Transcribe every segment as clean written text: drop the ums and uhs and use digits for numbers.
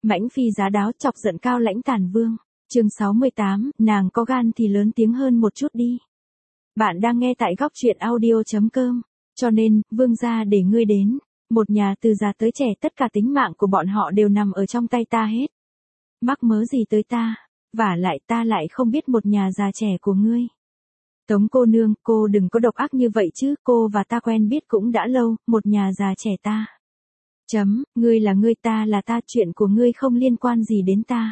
Mãnh phi giá đáo chọc giận Cao Lãnh Tàn Vương. Chương 68, nàng có gan thì lớn tiếng hơn một chút đi. Bạn đang nghe tại góc truyện audio.com. Cho nên, vương gia để ngươi đến. Một nhà từ già tới trẻ tất cả tính mạng của bọn họ đều nằm ở trong tay ta hết. Mắc mớ gì tới ta, vả lại ta lại không biết một nhà già trẻ của ngươi. Tống cô nương, cô đừng có độc ác như vậy chứ, cô và ta quen biết cũng đã lâu, một nhà già trẻ ta. Ngươi là ngươi, ta là ta, chuyện của ngươi không liên quan gì đến ta.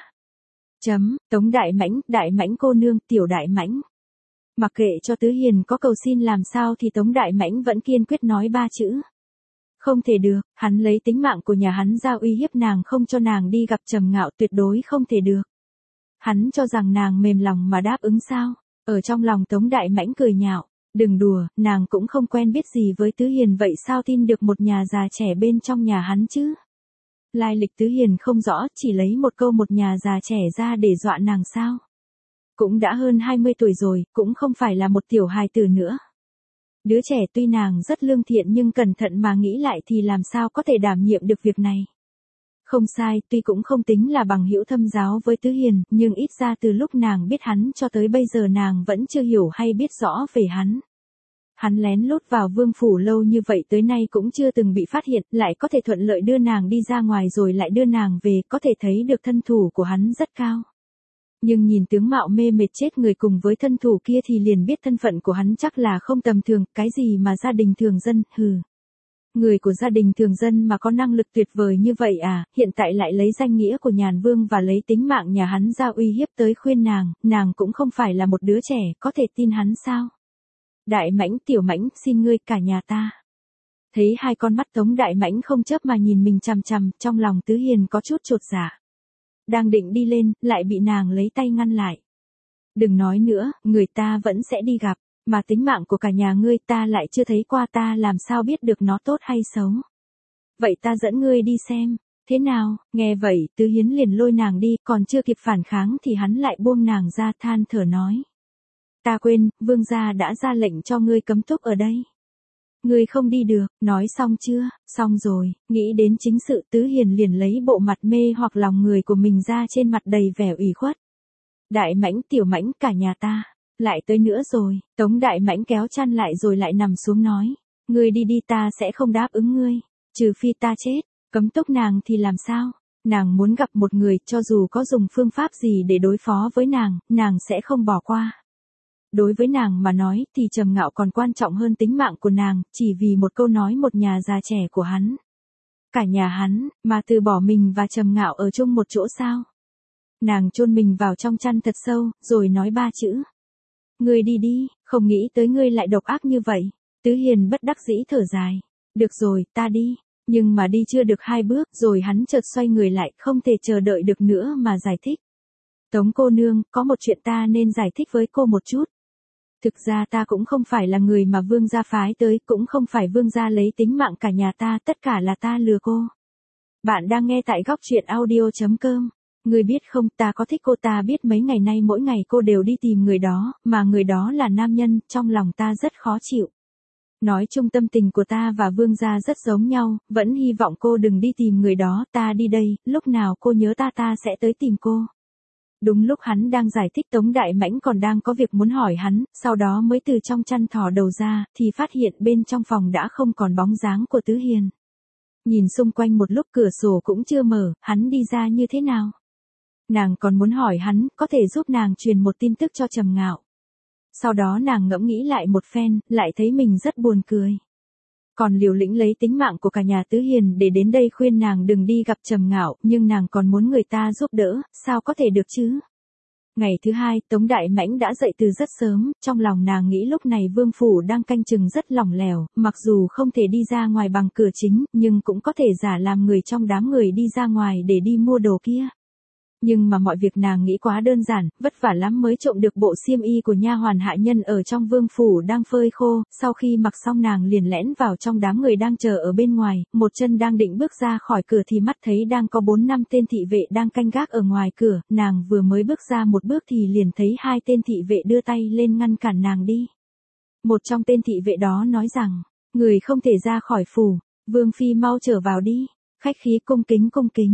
Tống Đại Mãnh cô nương, tiểu Đại Mãnh. Mặc kệ cho Tứ Hiền có cầu xin làm sao thì Tống Đại Mãnh vẫn kiên quyết nói ba chữ. Không thể được, hắn lấy tính mạng của nhà hắn ra uy hiếp nàng không cho nàng đi gặp Trầm Ngạo, tuyệt đối không thể được. Hắn cho rằng nàng mềm lòng mà đáp ứng sao? Ở trong lòng Tống Đại Mãnh cười nhạo, đừng đùa, nàng cũng không quen biết gì với Tứ Hiền vậy sao tin được một nhà già trẻ bên trong nhà hắn chứ? Lai lịch Tứ Hiền không rõ, chỉ lấy một câu một nhà già trẻ ra để dọa nàng sao? Cũng đã hơn 20 tuổi rồi, cũng không phải là một tiểu hài tử nữa. Đứa trẻ tuy nàng rất lương thiện nhưng cẩn thận mà nghĩ lại thì làm sao có thể đảm nhiệm được việc này. Không sai, tuy cũng không tính là bằng hữu thâm giáo với Tứ Hiền, nhưng ít ra từ lúc nàng biết hắn cho tới bây giờ nàng vẫn chưa hiểu hay biết rõ về hắn. Hắn lén lút vào vương phủ lâu như vậy tới nay cũng chưa từng bị phát hiện, lại có thể thuận lợi đưa nàng đi ra ngoài rồi lại đưa nàng về, có thể thấy được thân thủ của hắn rất cao. Nhưng nhìn tướng mạo mê mệt chết người cùng với thân thủ kia thì liền biết thân phận của hắn chắc là không tầm thường, cái gì mà gia đình thường dân, hừ. Người của gia đình thường dân mà có năng lực tuyệt vời như vậy à, hiện tại lại lấy danh nghĩa của Nhàn Vương và lấy tính mạng nhà hắn ra uy hiếp tới khuyên nàng cũng không phải là một đứa trẻ, có thể tin hắn sao? Đại Mãnh, tiểu Mãnh, xin ngươi cả nhà ta. Thấy hai con mắt Tống Đại Mãnh không chớp mà nhìn mình chằm chằm, trong lòng Tứ Hiền có chút chột dạ. Đang định đi lên, lại bị nàng lấy tay ngăn lại. Đừng nói nữa, người ta vẫn sẽ đi gặp, mà tính mạng của cả nhà ngươi ta lại chưa thấy qua, ta làm sao biết được nó tốt hay xấu. Vậy ta dẫn ngươi đi xem, thế nào? Nghe vậy, Tứ Hiến liền lôi nàng đi, còn chưa kịp phản kháng thì hắn lại buông nàng ra, than thở nói. Ta quên, vương gia đã ra lệnh cho ngươi cấm túc ở đây. Ngươi không đi được, nói xong chưa? Xong rồi, nghĩ đến chính sự, Tứ Hiền liền lấy bộ mặt mê hoặc lòng người của mình ra, trên mặt đầy vẻ ủy khuất. Đại Mãnh, tiểu Mãnh, cả nhà ta, lại tới nữa rồi. Tống Đại Mãnh kéo chăn lại rồi lại nằm xuống nói. Ngươi đi đi, ta sẽ không đáp ứng ngươi, trừ phi ta chết. Cấm túc nàng thì làm sao? Nàng muốn gặp một người, cho dù có dùng phương pháp gì để đối phó với nàng sẽ không bỏ qua. Đối với nàng mà nói thì Trầm Ngạo còn quan trọng hơn tính mạng của nàng, chỉ vì một câu nói một nhà già trẻ của hắn. Cả nhà hắn, mà từ bỏ mình và Trầm Ngạo ở chung một chỗ sao? Nàng chôn mình vào trong chăn thật sâu, rồi nói ba chữ. Ngươi đi đi, không nghĩ tới ngươi lại độc ác như vậy. Tứ Hiền bất đắc dĩ thở dài. Được rồi, ta đi. Nhưng mà đi chưa được 2 bước, rồi hắn chợt xoay người lại, không thể chờ đợi được nữa mà giải thích. Tống cô nương, có một chuyện ta nên giải thích với cô một chút. Thực ra ta cũng không phải là người mà vương gia phái tới, cũng không phải vương gia lấy tính mạng cả nhà ta, tất cả là ta lừa cô. Bạn đang nghe tại góc truyện audio.com. Ngươi biết không, ta có thích cô, ta biết mấy ngày nay mỗi ngày cô đều đi tìm người đó, mà người đó là nam nhân, trong lòng ta rất khó chịu. Nói chung tâm tình của ta và vương gia rất giống nhau, vẫn hy vọng cô đừng đi tìm người đó, ta đi đây, lúc nào cô nhớ ta sẽ tới tìm cô. Đúng lúc hắn đang giải thích, Tống Đại Mãnh còn đang có việc muốn hỏi hắn, sau đó mới từ trong chăn thò đầu ra, thì phát hiện bên trong phòng đã không còn bóng dáng của Tứ Hiền. Nhìn xung quanh một lúc, cửa sổ cũng chưa mở, hắn đi ra như thế nào? Nàng còn muốn hỏi hắn, có thể giúp nàng truyền một tin tức cho Trầm Ngạo. Sau đó nàng ngẫm nghĩ lại một phen, lại thấy mình rất buồn cười. Còn liều lĩnh lấy tính mạng của cả nhà Tứ Hiền để đến đây khuyên nàng đừng đi gặp Trầm Ngạo, nhưng nàng còn muốn người ta giúp đỡ, sao có thể được chứ? Ngày thứ 2, Tống Đại Mãnh đã dậy từ rất sớm, trong lòng nàng nghĩ lúc này vương phủ đang canh chừng rất lỏng lẻo, mặc dù không thể đi ra ngoài bằng cửa chính, nhưng cũng có thể giả làm người trong đám người đi ra ngoài để đi mua đồ kia. Nhưng mà mọi việc nàng nghĩ quá đơn giản, vất vả lắm mới trộm được bộ xiêm y của nha hoàn hạ nhân ở trong vương phủ đang phơi khô, sau khi mặc xong nàng liền lẻn vào trong đám người đang chờ ở bên ngoài, một chân đang định bước ra khỏi cửa thì mắt thấy đang có 4-5 tên thị vệ đang canh gác ở ngoài cửa, nàng vừa mới bước ra một bước thì liền thấy 2 tên thị vệ đưa tay lên ngăn cản nàng đi. Một trong tên thị vệ đó nói rằng, người không thể ra khỏi phủ, vương phi mau trở vào đi, khách khí cung kính.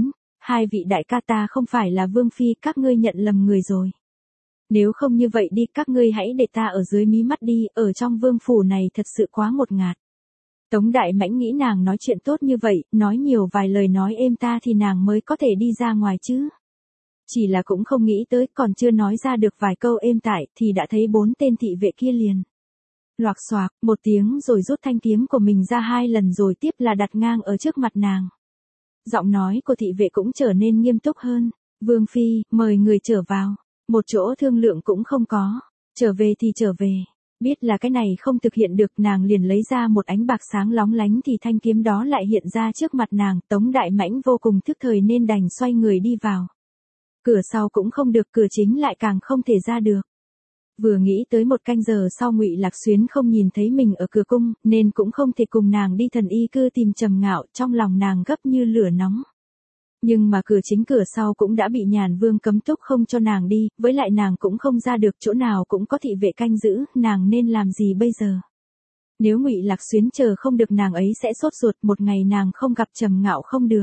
hai vị đại ca ta không phải là vương phi, các ngươi nhận lầm người rồi. Nếu không như vậy đi, các ngươi hãy để ta ở dưới mí mắt đi, ở trong vương phủ này thật sự quá ngột ngạt. Tống Đại Mãnh nghĩ nàng nói chuyện tốt như vậy, nói nhiều vài lời nói êm ta thì nàng mới có thể đi ra ngoài chứ. Chỉ là cũng không nghĩ tới, còn chưa nói ra được vài câu êm tại thì đã thấy 4 tên thị vệ kia liền. Loạc xoạc, một tiếng rồi rút thanh kiếm của mình ra 2 lần rồi tiếp là đặt ngang ở trước mặt nàng. Giọng nói của thị vệ cũng trở nên nghiêm túc hơn. Vương phi, mời người trở vào. Một chỗ thương lượng cũng không có. Trở về thì trở về. Biết là cái này không thực hiện được, nàng liền lấy ra một ánh bạc sáng lóng lánh thì thanh kiếm đó lại hiện ra trước mặt nàng. Tống Đại Mãnh vô cùng thức thời nên đành xoay người đi vào. Cửa sau cũng không được, cửa chính lại càng không thể ra được. Vừa nghĩ tới 1 canh giờ sau Ngụy Lạc Xuyến không nhìn thấy mình ở cửa cung, nên cũng không thể cùng nàng đi Thần Y Cư tìm Trầm Ngạo, trong lòng nàng gấp như lửa nóng. Nhưng mà cửa chính cửa sau cũng đã bị Nhàn Vương cấm túc không cho nàng đi, với lại nàng cũng không ra được, chỗ nào cũng có thị vệ canh giữ, nàng nên làm gì bây giờ? Nếu Ngụy Lạc Xuyến chờ không được nàng ấy sẽ sốt ruột, một ngày nàng không gặp Trầm Ngạo không được.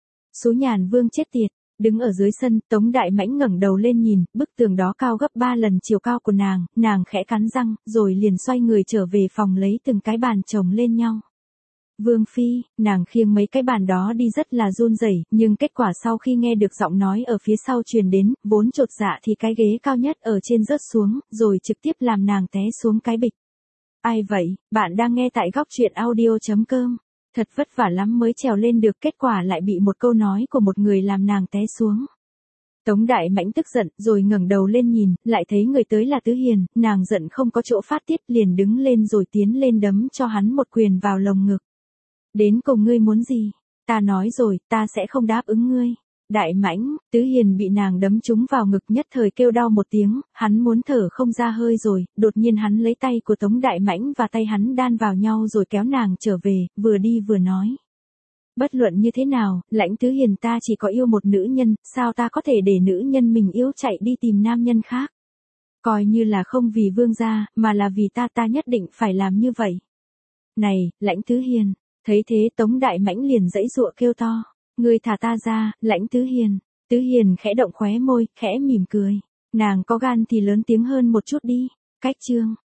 Số Nhàn Vương chết tiệt. Đứng ở dưới sân, Tống Đại Mãnh ngẩng đầu lên nhìn, bức tường đó cao gấp 3 lần chiều cao của nàng khẽ cắn răng, rồi liền xoay người trở về phòng lấy từng cái bàn chồng lên nhau. Vương phi, nàng khiêng mấy cái bàn đó đi rất là run rẩy, nhưng kết quả sau khi nghe được giọng nói ở phía sau truyền đến, vốn chột dạ thì cái ghế cao nhất ở trên rớt xuống, rồi trực tiếp làm nàng té xuống cái bịch. Ai vậy, bạn đang nghe tại góc truyện audio.com. Thật vất vả lắm mới trèo lên được, kết quả lại bị một câu nói của một người làm nàng té xuống. Tống Đại Mãnh tức giận, rồi ngẩng đầu lên nhìn, lại thấy người tới là Tứ Hiền, nàng giận không có chỗ phát tiết, liền đứng lên rồi tiến lên đấm cho hắn một quyền vào lồng ngực. Đến cùng ngươi muốn gì? Ta nói rồi, ta sẽ không đáp ứng ngươi. Đại Mãnh, Tứ Hiền bị nàng đấm trúng vào ngực nhất thời kêu đau một tiếng, hắn muốn thở không ra hơi rồi, đột nhiên hắn lấy tay của Tống Đại Mãnh và tay hắn đan vào nhau rồi kéo nàng trở về, vừa đi vừa nói. Bất luận như thế nào, Lãnh Tứ Hiền, ta chỉ có yêu một nữ nhân, sao ta có thể để nữ nhân mình yêu chạy đi tìm nam nhân khác? Coi như là không vì vương gia, mà là vì ta nhất định phải làm như vậy. Này, Lãnh Tứ Hiền, thấy thế Tống Đại Mãnh liền giãy giụa kêu to. Ngươi thả ta ra, Lãnh Tứ Hiền. Tứ Hiền khẽ động khóe môi, khẽ mỉm cười. Nàng có gan thì lớn tiếng hơn một chút đi. Cách chương